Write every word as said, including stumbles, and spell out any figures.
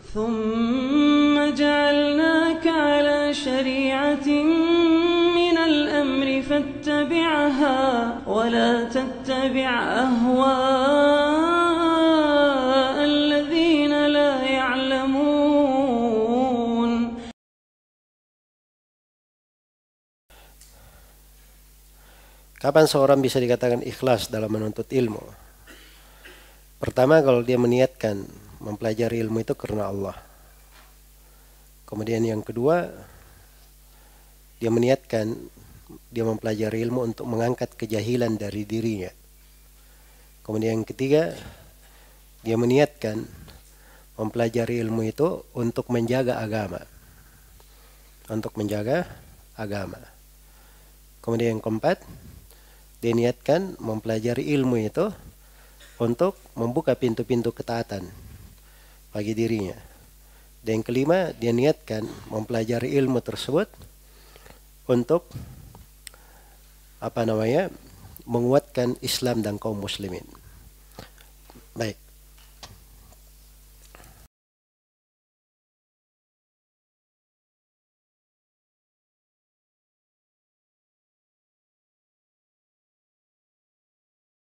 ثم جعلناك على شريعة من الأمر فاتبعها ولا تتبع أهواء الذين لا يعلمون. Kapan seorang bisa dikatakan ikhlas dalam menuntut ilmu? Pertama, kalau dia meniatkan mempelajari ilmu itu karena Allah. Kemudian yang kedua, dia meniatkan dia mempelajari ilmu untuk mengangkat kejahilan dari dirinya. Kemudian yang ketiga, dia meniatkan mempelajari ilmu itu untuk menjaga agama. Untuk menjaga agama. Kemudian yang keempat, dia niatkan mempelajari ilmu itu untuk membuka pintu-pintu ketaatan bagi dirinya. Dan yang kelima, dia niatkan mempelajari ilmu tersebut untuk apa namanya? menguatkan Islam dan kaum muslimin. Baik.